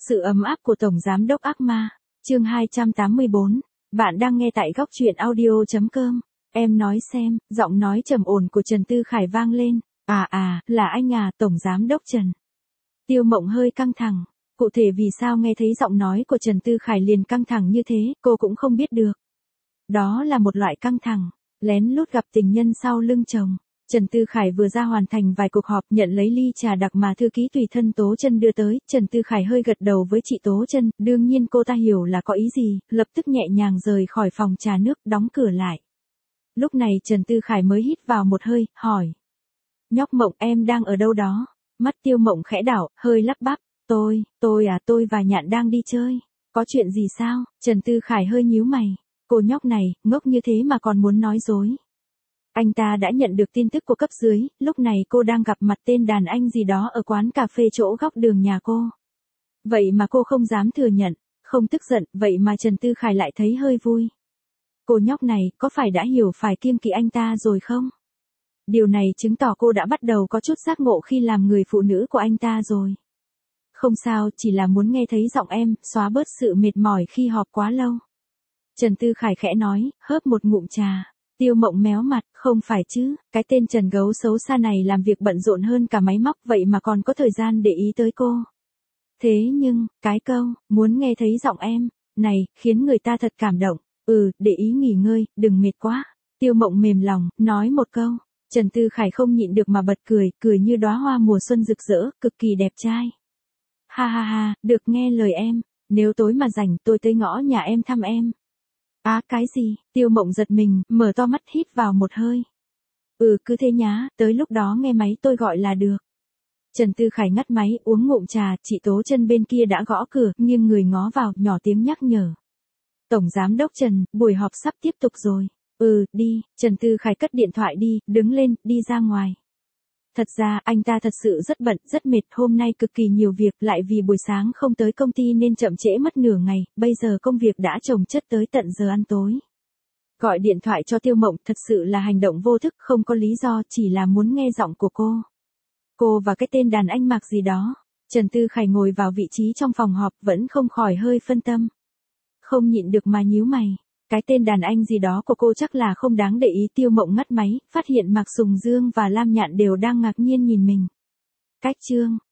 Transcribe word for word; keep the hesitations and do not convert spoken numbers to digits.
Sự ấm áp của Tổng Giám đốc ác ma, chương hai trăm tám mươi bốn. Bạn đang nghe tại góc truyện audio.com. Em nói xem, giọng nói trầm ổn của Trần Tư Khải vang lên. À à, là anh à, Tổng Giám đốc Trần. Tiêu Mộng hơi căng thẳng. Cụ thể vì sao nghe thấy giọng nói của Trần Tư Khải liền căng thẳng như thế, cô cũng không biết được. Đó là một loại căng thẳng, lén lút gặp tình nhân sau lưng chồng. Trần Tư Khải vừa ra hoàn thành vài cuộc họp nhận lấy ly trà đặc mà thư ký tùy thân Tố Chân đưa tới, Trần Tư Khải hơi gật đầu với chị Tố Chân, đương nhiên cô ta hiểu là có ý gì, lập tức nhẹ nhàng rời khỏi phòng trà nước, đóng cửa lại. Lúc này Trần Tư Khải mới hít vào một hơi, hỏi. Nhóc Mộng em đang ở đâu đó? Mắt Tiêu Mộng khẽ đảo, hơi lắp bắp, tôi, tôi à tôi và Nhạn đang đi chơi. Có chuyện gì sao? Trần Tư Khải hơi nhíu mày, cô nhóc này, ngốc như thế mà còn muốn nói dối. Anh ta đã nhận được tin tức của cấp dưới, lúc này cô đang gặp mặt tên đàn anh gì đó ở quán cà phê chỗ góc đường nhà cô. Vậy mà cô không dám thừa nhận, không tức giận, vậy mà Trần Tư Khải lại thấy hơi vui. Cô nhóc này, có phải đã hiểu phải kiêng kỵ anh ta rồi không? Điều này chứng tỏ cô đã bắt đầu có chút giác ngộ khi làm người phụ nữ của anh ta rồi. Không sao, chỉ là muốn nghe thấy giọng em, xóa bớt sự mệt mỏi khi họp quá lâu. Trần Tư Khải khẽ nói, hớp một ngụm trà. Tiêu Mộng méo mặt, không phải chứ, cái tên Trần gấu xấu xa này làm việc bận rộn hơn cả máy móc vậy mà còn có thời gian để ý tới cô. Thế nhưng, cái câu, muốn nghe thấy giọng em, này, khiến người ta thật cảm động, ừ, để ý nghỉ ngơi, đừng mệt quá. Tiêu Mộng mềm lòng, nói một câu, Trần Tư Khải không nhịn được mà bật cười, cười như đóa hoa mùa xuân rực rỡ, cực kỳ đẹp trai. Ha ha ha, được nghe lời em, nếu tối mà rảnh tôi tới ngõ nhà em thăm em. Á à, cái gì? Tiêu Mộng giật mình, mở to mắt hít vào một hơi. Ừ cứ thế nhá, tới lúc đó nghe máy tôi gọi là được. Trần Tư Khải ngắt máy, uống ngụm trà, chị Tố Chân bên kia đã gõ cửa, nghiêng người ngó vào, nhỏ tiếng nhắc nhở. Tổng Giám đốc Trần, buổi họp sắp tiếp tục rồi. Ừ, đi, Trần Tư Khải cất điện thoại đi, đứng lên, đi ra ngoài. Thật ra, anh ta thật sự rất bận, rất mệt, hôm nay cực kỳ nhiều việc, lại vì buổi sáng không tới công ty nên chậm trễ mất nửa ngày, bây giờ công việc đã chồng chất tới tận giờ ăn tối. Gọi điện thoại cho Tiêu Mộng thật sự là hành động vô thức, không có lý do, chỉ là muốn nghe giọng của cô. Cô và cái tên đàn anh mặc gì đó. Trần Tư Khải ngồi vào vị trí trong phòng họp vẫn không khỏi hơi phân tâm. Không nhịn được mà nhíu mày. Cái tên đàn anh gì đó của cô chắc là không đáng để ý. Tiêu Mộng ngắt máy, phát hiện Mạc Sùng Dương và Lam Nhạn đều đang ngạc nhiên nhìn mình. Cách chương,